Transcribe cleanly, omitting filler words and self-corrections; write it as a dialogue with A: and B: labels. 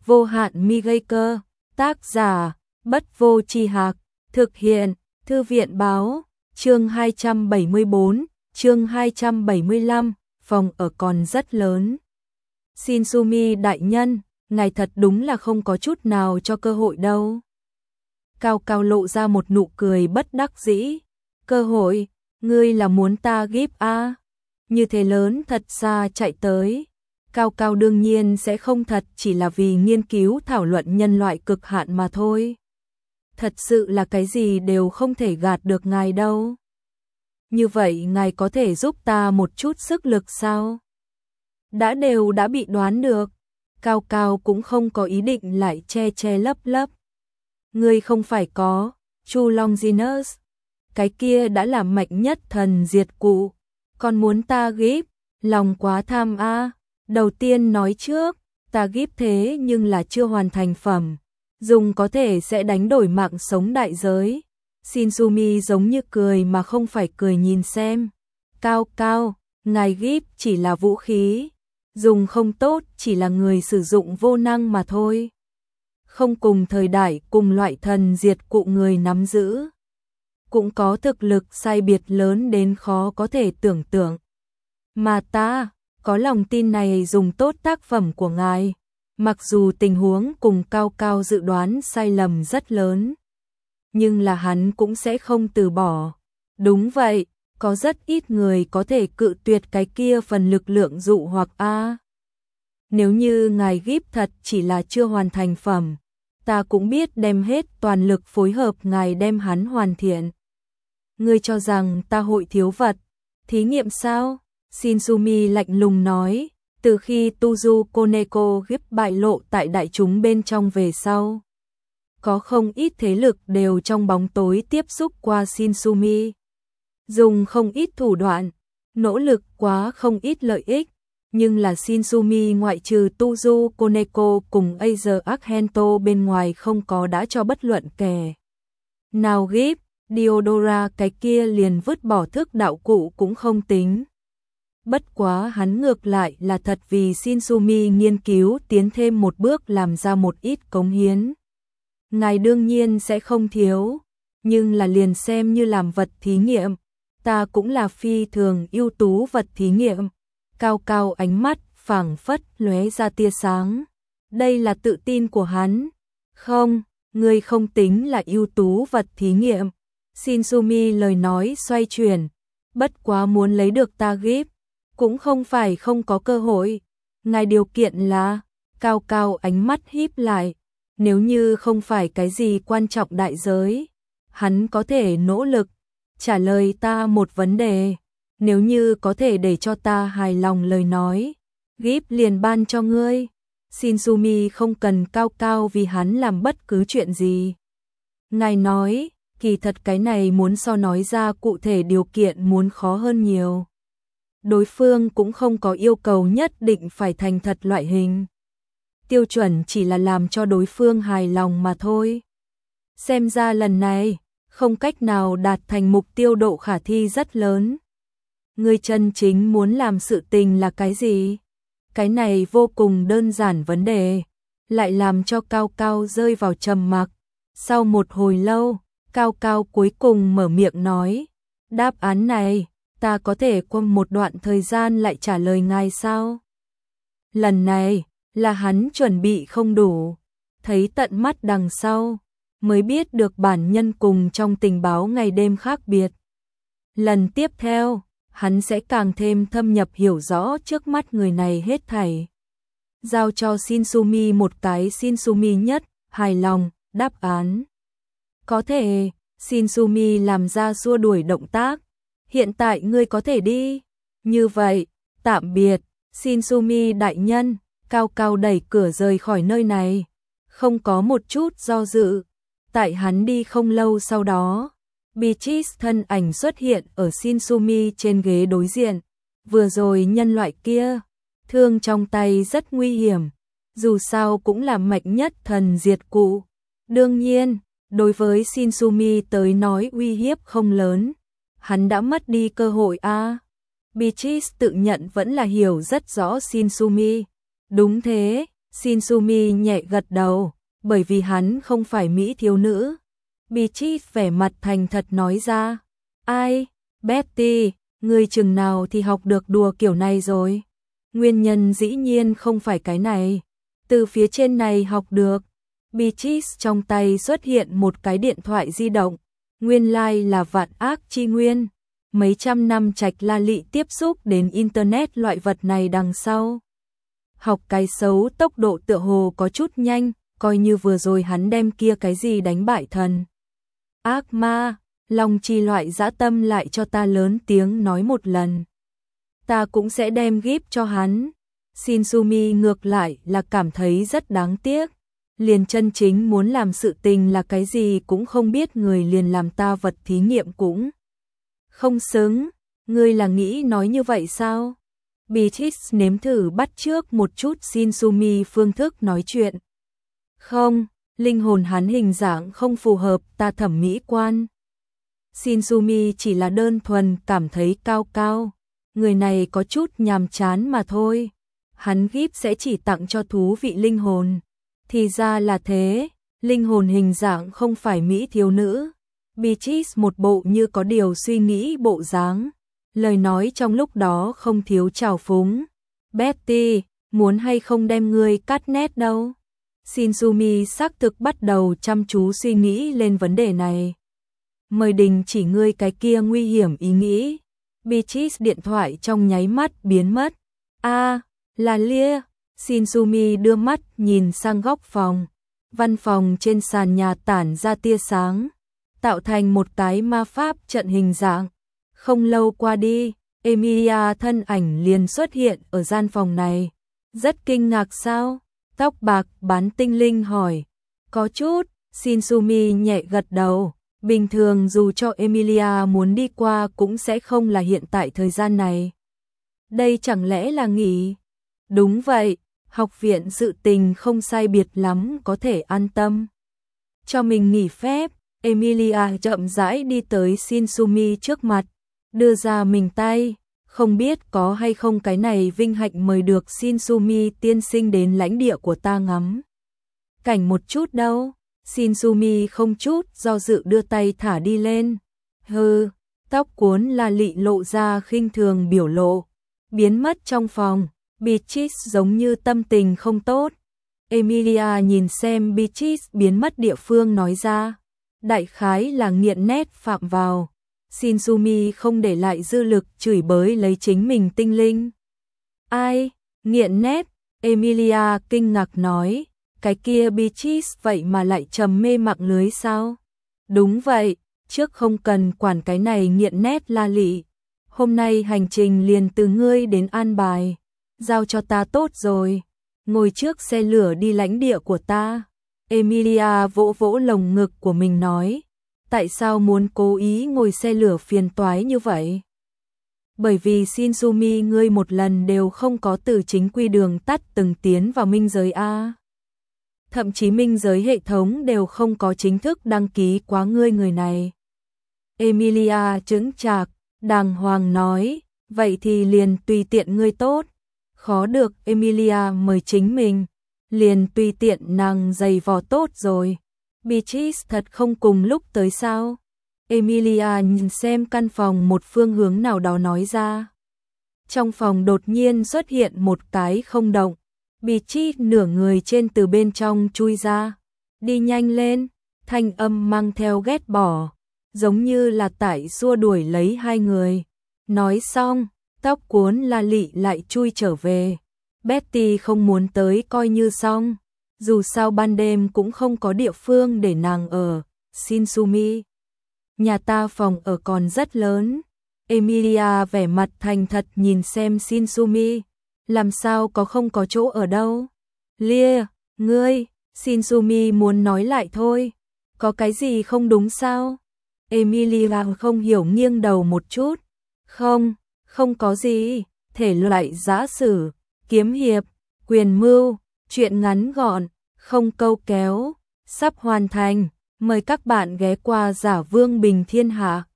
A: vô hạn mi gây cơ, tác giả, Bất Vô Tri Hạc, thực hiện, Thư viện báo, chương 274, chương 275, phòng ở còn rất lớn. Shinsumi đại nhân, ngài thật đúng là không có chút nào cho cơ hội đâu. Cao Cao lộ ra một nụ cười bất đắc dĩ. Cơ hội, ngươi là muốn ta gíp a? Như thế lớn thật xa chạy tới. Cao Cao đương nhiên sẽ không thật chỉ là vì nghiên cứu thảo luận nhân loại cực hạn mà thôi. Thật sự là cái gì đều không thể gạt được ngài đâu. Như vậy ngài có thể giúp ta một chút sức lực sao? Đã bị đoán được. Cao Cao cũng không có ý định lại che lấp lấp. Ngươi không phải có Chu Longinus, cái kia đã là mạnh nhất thần diệt cụ, còn muốn ta gíp, lòng quá tham a. Đầu tiên nói trước, ta gíp thế nhưng là chưa hoàn thành phẩm, dùng có thể sẽ đánh đổi mạng sống đại giới. Shinsumi giống như cười mà không phải cười nhìn xem. Cao Cao, ngài gíp chỉ là vũ khí, dùng không tốt chỉ là người sử dụng vô năng mà thôi. Không cùng thời đại cùng loại thần diệt cụ người nắm giữ, cũng có thực lực sai biệt lớn đến khó có thể tưởng tượng. Mà ta có lòng tin này dùng tốt tác phẩm của ngài, mặc dù tình huống cùng Cao Cao dự đoán sai lầm rất lớn, nhưng là hắn cũng sẽ không từ bỏ. Đúng vậy, có rất ít người có thể cự tuyệt cái kia phần lực lượng dụ hoặc a. Nếu như ngài gíp thật chỉ là chưa hoàn thành phẩm, ta cũng biết đem hết toàn lực phối hợp ngài đem hắn hoàn thiện. Ngươi cho rằng ta hội thiếu vật thí nghiệm sao? Shinsumi lạnh lùng nói, từ khi Tuzu Koneko gíp bại lộ tại đại chúng bên trong về sau, có không ít thế lực đều trong bóng tối tiếp xúc qua Shinsumi, dùng không ít thủ đoạn, nỗ lực quá không ít lợi ích, nhưng là Shinsumi ngoại trừ Tuzu Koneko cùng Acer Argento bên ngoài không có đã cho bất luận kẻ nào gíp. Diodora cái kia liền vứt bỏ thức đạo cụ cũng không tính. Bất quá hắn ngược lại là thật vì Shinsumi nghiên cứu tiến thêm một bước làm ra một ít cống hiến. Ngài đương nhiên sẽ không thiếu, nhưng là liền xem như làm vật thí nghiệm, ta cũng là phi thường ưu tú vật thí nghiệm. Cao Cao ánh mắt phảng phất lóe ra tia sáng. Đây là tự tin của hắn. Không, ngươi không tính là ưu tú vật thí nghiệm. Shinsumi lời nói xoay chuyển, bất quá muốn lấy được ta gíp, cũng không phải không có cơ hội. Ngài điều kiện là, Cao Cao ánh mắt híp lại, nếu như không phải cái gì quan trọng đại giới, hắn có thể nỗ lực trả lời ta một vấn đề. Nếu như có thể để cho ta hài lòng lời nói, gíp liền ban cho ngươi. Shinsumi không cần Cao Cao vì hắn làm bất cứ chuyện gì. Ngài nói, kỳ thật cái này muốn so nói ra cụ thể điều kiện muốn khó hơn nhiều. Đối phương cũng không có yêu cầu nhất định phải thành thật loại hình. Tiêu chuẩn chỉ là làm cho đối phương hài lòng mà thôi. Xem ra lần này, không cách nào đạt thành mục tiêu độ khả thi rất lớn. Ngươi chân chính muốn làm sự tình là cái gì? Cái này vô cùng đơn giản vấn đề, lại làm cho Cao Cao rơi vào trầm mặc. Sau một hồi lâu, Cao Cao cuối cùng mở miệng nói, đáp án này, ta có thể qua một đoạn thời gian lại trả lời ngài sao? Lần này, là hắn chuẩn bị không đủ, thấy tận mắt đằng sau, mới biết được bản nhân cùng trong tình báo ngày đêm khác biệt. Lần tiếp theo, hắn sẽ càng thêm thâm nhập hiểu rõ trước mắt người này hết thảy. Giao cho Shinsumi một cái Shinsumi nhất, hài lòng, đáp án. Có thể, Shinsumi làm ra xua đuổi động tác. Hiện tại ngươi có thể đi. Như vậy, tạm biệt, Shinsumi đại nhân. Cao Cao đẩy cửa rời khỏi nơi này, không có một chút do dự. Tại hắn đi không lâu sau đó, Beatrice thân ảnh xuất hiện ở Shinsumi trên ghế đối diện. Vừa rồi nhân loại kia, thương trong tay rất nguy hiểm, dù sao cũng là mạnh nhất thần diệt cụ. Đương nhiên, đối với Shinsumi tới nói uy hiếp không lớn, hắn đã mất đi cơ hội a. Beatrice tự nhận vẫn là hiểu rất rõ Shinsumi. Đúng thế, Shinsumi nhẹ gật đầu, bởi vì hắn không phải Mỹ thiếu nữ. Beatrice vẻ mặt thành thật nói ra. Ai, Betty, ngươi chừng nào thì học được đùa kiểu này rồi? Nguyên nhân dĩ nhiên không phải cái này. Từ phía trên này học được. Beatrice trong tay xuất hiện một cái điện thoại di động. Nguyên lai là vạn ác chi nguyên. Mấy trăm năm trạch la lị tiếp xúc đến Internet loại vật này đằng sau. Học cái xấu tốc độ tựa hồ có chút nhanh, coi như vừa rồi hắn đem kia cái gì đánh bại thần. Ác ma, lòng trì loại dã tâm lại cho ta lớn tiếng nói một lần. Ta cũng sẽ đem gift cho hắn. Shinsumi ngược lại là cảm thấy rất đáng tiếc. Liền chân chính muốn làm sự tình là cái gì cũng không biết, người liền làm ta vật thí nghiệm cũng không xứng. Ngươi là nghĩ nói như vậy sao? Beatrice nếm thử bắt chước một chút Shinsumi phương thức nói chuyện. Không, linh hồn hắn hình dạng không phù hợp ta thẩm mỹ quan. Shinsumi chỉ là đơn thuần cảm thấy cao cao. Người này có chút nhàm chán mà thôi. Hắn gift sẽ chỉ tặng cho thú vị linh hồn. Thì ra là thế, linh hồn hình dạng không phải Mỹ thiếu nữ. Beatrice một bộ như có điều suy nghĩ bộ dáng. Lời nói trong lúc đó không thiếu trào phúng. Betty, muốn hay không đem ngươi cắt nét đâu? Shinsumi xác thực bắt đầu chăm chú suy nghĩ lên vấn đề này. Mời đình chỉ ngươi cái kia nguy hiểm ý nghĩ. Beatrice điện thoại trong nháy mắt biến mất. Là Lia. Shinsumi đưa mắt nhìn sang góc phòng. Văn phòng trên sàn nhà tản ra tia sáng, tạo thành một cái ma pháp trận hình dạng. Không lâu qua đi, Emilia thân ảnh liền xuất hiện ở gian phòng này. Rất kinh ngạc sao? Tóc bạc bán tinh linh hỏi. Có chút, Shinsumi nhẹ gật đầu. Bình thường dù cho Emilia muốn đi qua cũng sẽ không là hiện tại thời gian này. Đây chẳng lẽ là nghỉ? Đúng vậy, học viện sự tình không sai biệt lắm, có thể an tâm. Cho mình nghỉ phép, Emilia chậm rãi đi tới Shinsumi trước mặt, đưa ra mình tay. Không biết có hay không cái này vinh hạnh mời được Shinsumi tiên sinh đến lãnh địa của ta ngắm cảnh một chút đâu. Shinsumi không chút do dự đưa tay thả đi lên. Hừ, tóc cuốn la lị lộ ra khinh thường biểu lộ, biến mất trong phòng. Beatrice giống như tâm tình không tốt. Emilia nhìn xem Beatrice biến mất địa phương nói ra. Đại khái là nghiện nét phạm vào. Shinsumi không để lại dư lực chửi bới lấy chính mình tinh linh. Ai? Nghiện nét? Emilia kinh ngạc nói. Cái kia Beatrice vậy mà lại trầm mê mạng lưới sao? Đúng vậy, trước không cần quản cái này nghiện nét la lị. Hôm nay hành trình liền từ ngươi đến an bài. Giao cho ta tốt rồi. Ngồi trước xe lửa đi lãnh địa của ta. Emilia vỗ vỗ lồng ngực của mình nói. Tại sao muốn cố ý ngồi xe lửa phiền toái như vậy? Bởi vì Shinsumi ngươi một lần đều không có từ chính quy đường tắt từng tiến vào minh giới A. Thậm chí minh giới hệ thống đều không có chính thức đăng ký quá ngươi người này. Emilia chững chạc, đàng hoàng nói. Vậy thì liền tùy tiện ngươi tốt. Khó được Emilia mời chính mình, liền tùy tiện nàng giày vò tốt rồi. Beatrice thật không cùng lúc tới sao? Emilia nhìn xem căn phòng một phương hướng nào đó nói ra. Trong phòng đột nhiên xuất hiện một cái không động. Beatrice nửa người trên từ bên trong chui ra. Đi nhanh lên, thanh âm mang theo ghét bỏ, giống như là tại xua đuổi lấy hai người. Nói xong, tóc cuốn la lị lại chui trở về. Betty không muốn tới coi như xong. Dù sao ban đêm cũng không có địa phương để nàng ở. Shinsumi, nhà ta phòng ở còn rất lớn. Emilia vẻ mặt thành thật nhìn xem Shinsumi. Làm sao có không có chỗ ở đâu? Lia, ngươi, Shinsumi muốn nói lại thôi. Có cái gì không đúng sao? Emilia không hiểu nghiêng đầu một chút. Không có gì. Thể loại giã sử, kiếm hiệp, quyền mưu, truyện ngắn gọn, không câu kéo, sắp hoàn thành. Mời các bạn ghé qua Giả Vương Bình Thiên Hạ.